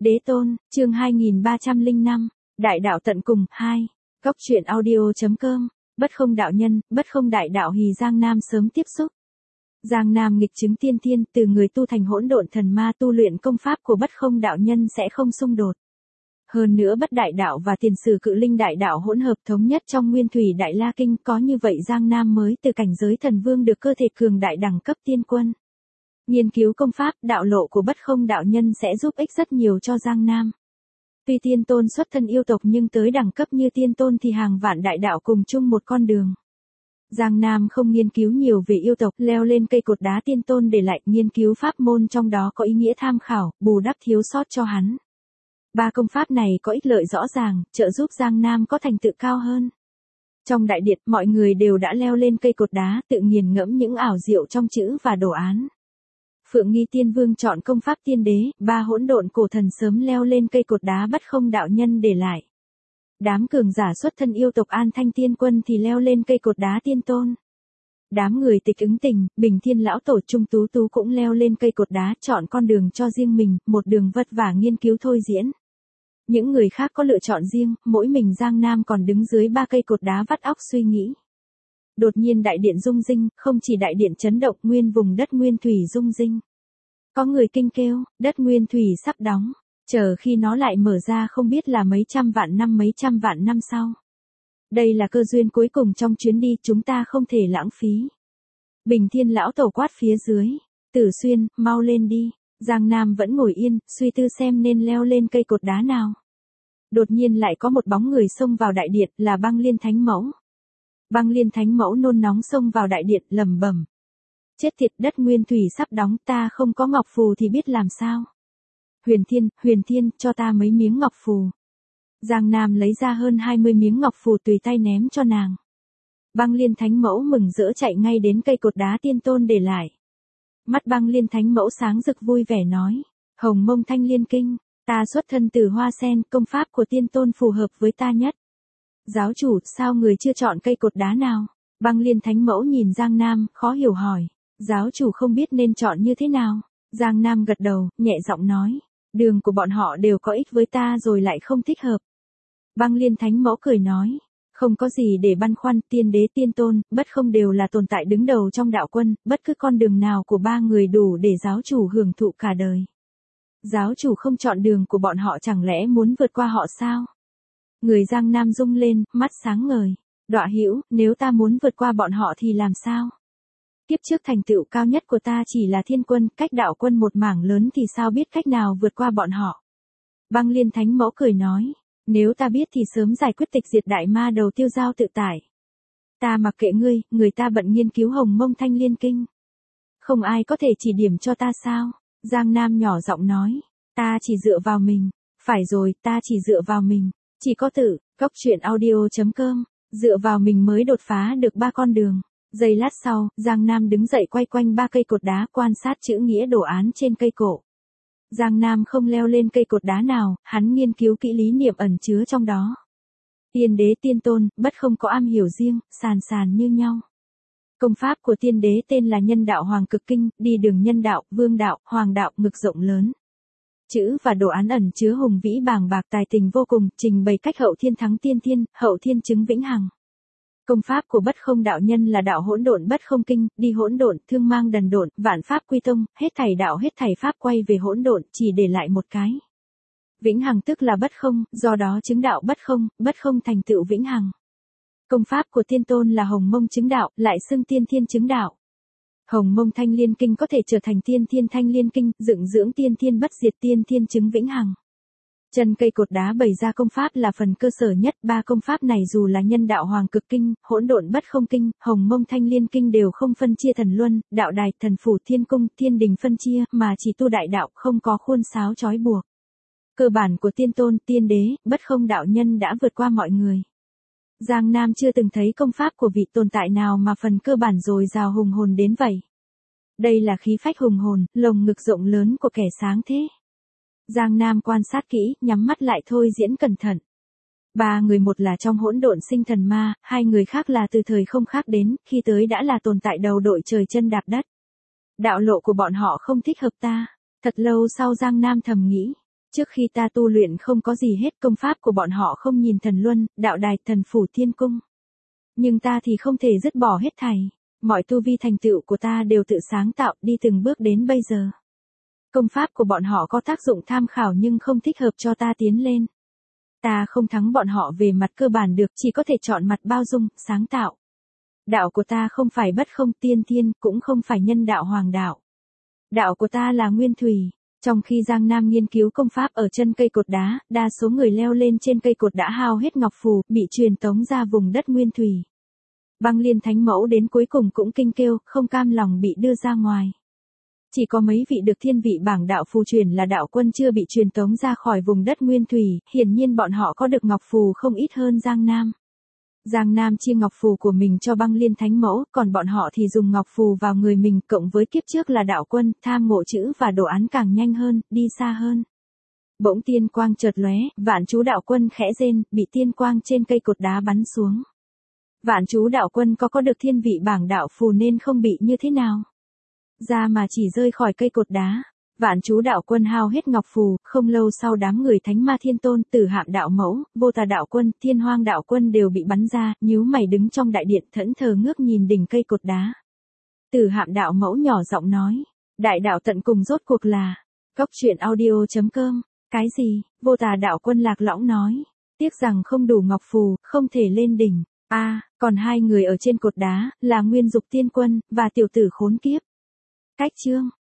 Đế tôn, chương 2305, Đại đạo tận cùng, 2. Góc truyện audio.com, bất không đạo nhân, bất không đại đạo hì Giang Nam sớm tiếp xúc. Giang Nam nghịch chứng tiên thiên, từ người tu thành hỗn độn thần ma tu luyện công pháp của bất không đạo nhân sẽ không xung đột. Hơn nữa bất đại đạo và tiền sử cự linh đại đạo hỗn hợp thống nhất trong nguyên thủy đại la kinh, có như vậy Giang Nam mới từ cảnh giới thần vương được cơ thể cường đại đẳng cấp tiên quân. Nghiên cứu công pháp, đạo lộ của bất không đạo nhân sẽ giúp ích rất nhiều cho Giang Nam. Tuy tiên tôn xuất thân yêu tộc nhưng tới đẳng cấp như tiên tôn thì hàng vạn đại đạo cùng chung một con đường. Giang Nam không nghiên cứu nhiều về yêu tộc, leo lên cây cột đá tiên tôn để lại nghiên cứu pháp môn trong đó có ý nghĩa tham khảo, bù đắp thiếu sót cho hắn. Ba công pháp này có ích lợi rõ ràng, trợ giúp Giang Nam có thành tựu cao hơn. Trong đại điện, mọi người đều đã leo lên cây cột đá tự nghiền ngẫm những ảo diệu trong chữ và đồ án. Phượng Nghi Tiên Vương chọn công pháp tiên đế, ba hỗn độn cổ thần sớm leo lên cây cột đá bất không đạo nhân để lại. Đám cường giả xuất thân yêu tộc An Thanh Tiên Quân thì leo lên cây cột đá tiên tôn. Đám người Tịch Ứng Tình, Bình Thiên Lão Tổ Trung Tú Tú cũng leo lên cây cột đá chọn con đường cho riêng mình, một đường vất vả nghiên cứu thôi diễn. Những người khác có lựa chọn riêng, mỗi mình Giang Nam còn đứng dưới ba cây cột đá vắt óc suy nghĩ. Đột nhiên đại điện rung rinh, không chỉ đại điện chấn động, nguyên vùng đất nguyên thủy rung rinh. Có người kinh kêu, đất nguyên thủy sắp đóng, chờ khi nó lại mở ra không biết là mấy trăm vạn năm sau. Đây là cơ duyên cuối cùng trong chuyến đi, chúng ta không thể lãng phí. Bình Thiên Lão Tổ quát phía dưới, Tử Xuyên, mau lên đi. Giang Nam vẫn ngồi yên, suy tư xem nên leo lên cây cột đá nào. Đột nhiên lại có một bóng người xông vào đại điện, là Băng Liên Thánh Mẫu. Băng Liên Thánh Mẫu nôn nóng xông vào đại điện, lẩm bẩm: chết tiệt, đất nguyên thủy sắp đóng, ta không có ngọc phù thì biết làm sao. Huyền Thiên, cho ta mấy miếng ngọc phù. Giang Nam lấy ra hơn 20 miếng ngọc phù tùy tay ném cho nàng. Băng Liên Thánh Mẫu mừng rỡ chạy ngay đến cây cột đá tiên tôn để lại. Mắt Băng Liên Thánh Mẫu sáng rực vui vẻ nói: Hồng Mông Thanh Liên Kinh, ta xuất thân từ hoa sen, công pháp của tiên tôn phù hợp với ta nhất. Giáo chủ, sao người chưa chọn cây cột đá nào? Băng Liên Thánh Mẫu nhìn Giang Nam, khó hiểu hỏi. Giáo chủ không biết nên chọn như thế nào? Giang Nam gật đầu, nhẹ giọng nói: đường của bọn họ đều có ích với ta rồi lại không thích hợp. Băng Liên Thánh Mẫu cười nói: không có gì để băn khoăn, tiên đế tiên tôn, bất không đều là tồn tại đứng đầu trong đạo quân, bất cứ con đường nào của ba người đủ để giáo chủ hưởng thụ cả đời. Giáo chủ không chọn đường của bọn họ chẳng lẽ muốn vượt qua họ sao? Người Giang Nam rung lên, mắt sáng ngời. Đọa hữu, nếu ta muốn vượt qua bọn họ thì làm sao? Kiếp trước thành tựu cao nhất của ta chỉ là thiên quân, cách đạo quân một mảng lớn thì sao biết cách nào vượt qua bọn họ? Băng Liên Thánh Mẫu cười nói: nếu ta biết thì sớm giải quyết tịch diệt đại ma đầu Tiêu Giao tự tại. Ta mặc kệ ngươi, người ta bận nghiên cứu Hồng Mông Thanh Liên Kinh. Không ai có thể chỉ điểm cho ta sao? Giang Nam nhỏ giọng nói: ta chỉ dựa vào mình. Phải rồi, ta chỉ dựa vào mình. Chỉ có tự, góc truyện audio.com, dựa vào mình mới đột phá được ba con đường. Giây lát sau, Giang Nam đứng dậy quay quanh ba cây cột đá quan sát chữ nghĩa đồ án trên cây cổ. Giang Nam không leo lên cây cột đá nào, hắn nghiên cứu kỹ lý niệm ẩn chứa trong đó. Tiên đế tiên tôn, bất không có am hiểu riêng, sàn như nhau. Công pháp của tiên đế tên là Nhân Đạo Hoàng Cực Kinh, đi đường nhân đạo, vương đạo, hoàng đạo, ngực rộng lớn. Chữ và đồ án ẩn chứa hùng vĩ bàng bạc tài tình vô cùng, trình bày cách hậu thiên thắng tiên thiên, hậu thiên chứng vĩnh hằng. Công pháp của bất không đạo nhân là đạo hỗn độn bất không kinh, đi hỗn độn, thương mang đần độn, vạn pháp quy tông, hết thảy đạo hết thảy pháp quay về hỗn độn, chỉ để lại một cái. Vĩnh hằng tức là bất không, do đó chứng đạo bất không thành tựu vĩnh hằng. Công pháp của tiên tôn là Hồng Mông chứng đạo, lại xưng tiên thiên chứng đạo. Hồng Mông Thanh Liên Kinh có thể trở thành tiên thiên Thanh Liên Kinh, dựng dưỡng tiên thiên bất diệt tiên thiên chứng vĩnh hằng. Chân cây cột đá bày ra công pháp là phần cơ sở nhất, ba công pháp này dù là Nhân Đạo Hoàng Cực Kinh, hỗn độn bất không kinh, Hồng Mông Thanh Liên Kinh đều không phân chia thần luân, đạo đài, thần phủ, thiên cung, thiên đình phân chia, mà chỉ tu đại đạo, không có khuôn sáo trói buộc. Cơ bản của tiên tôn, tiên đế, bất không đạo nhân đã vượt qua mọi người. Giang Nam chưa từng thấy công pháp của vị tồn tại nào mà phần cơ bản dồi dào hùng hồn đến vậy. Đây là khí phách hùng hồn, lồng ngực rộng lớn của kẻ sáng thế. Giang Nam quan sát kỹ, nhắm mắt lại thôi diễn cẩn thận. Ba người, một là trong hỗn độn sinh thần ma, hai người khác là từ thời không khác đến, khi tới đã là tồn tại đầu đội trời chân đạp đất. Đạo lộ của bọn họ không thích hợp ta. Thật lâu sau Giang Nam thầm nghĩ, Trước khi ta tu luyện không có gì hết, công pháp của bọn họ không nhìn thần luân, đạo đài, thần phủ thiên cung. Nhưng ta thì không thể dứt bỏ hết thảy. Mọi tu vi thành tựu của ta đều tự sáng tạo, đi từng bước đến bây giờ. Công pháp của bọn họ có tác dụng tham khảo nhưng không thích hợp cho ta tiến lên. Ta không thắng bọn họ về mặt cơ bản được, chỉ có thể chọn mặt bao dung, sáng tạo. Đạo của ta không phải bất không tiên thiên, cũng không phải nhân đạo hoàng đạo. Đạo của ta là nguyên thủy. Trong khi Giang Nam nghiên cứu công pháp ở chân cây cột đá, đa số người leo lên trên cây cột đã hao hết ngọc phù, bị truyền tống ra vùng đất nguyên thủy. Băng Liên Thánh Mẫu đến cuối cùng cũng kinh kêu, không cam lòng bị đưa ra ngoài. Chỉ có mấy vị được thiên vị bảng đạo phù truyền là đạo quân chưa bị truyền tống ra khỏi vùng đất nguyên thủy, hiển nhiên bọn họ có được ngọc phù không ít hơn Giang Nam. Giang Nam chia ngọc phù của mình cho Băng Liên Thánh Mẫu, còn bọn họ thì dùng ngọc phù vào người mình, cộng với kiếp trước là đạo quân, tham ngộ chữ và đồ án càng nhanh hơn, đi xa hơn. Bỗng tiên quang chợt lóe, Vạn Chú đạo quân khẽ rên, bị tiên quang trên cây cột đá bắn xuống. Vạn Chú đạo quân có được thiên vị bảng đạo phù nên không bị như thế nào. Ra mà chỉ rơi khỏi cây cột đá. Vạn Chú đạo quân hao hết ngọc phù, không lâu sau đám người Thánh Ma Thiên Tôn, Tử Hạm đạo mẫu, Vô Tà đạo quân, Thiên Hoang đạo quân đều bị bắn ra, nhíu mày đứng trong đại điện thẫn thờ ngước nhìn đỉnh cây cột đá. Tử Hạm đạo mẫu nhỏ giọng nói, đại đạo tận cùng rốt cuộc là, goctruyện.audio.com, cái gì? Vô Tà đạo quân lạc lõng nói, tiếc rằng không đủ ngọc phù, không thể lên đỉnh. Còn hai người ở trên cột đá, là Nguyên Dục Tiên Quân, và tiểu tử khốn kiếp. Cách chương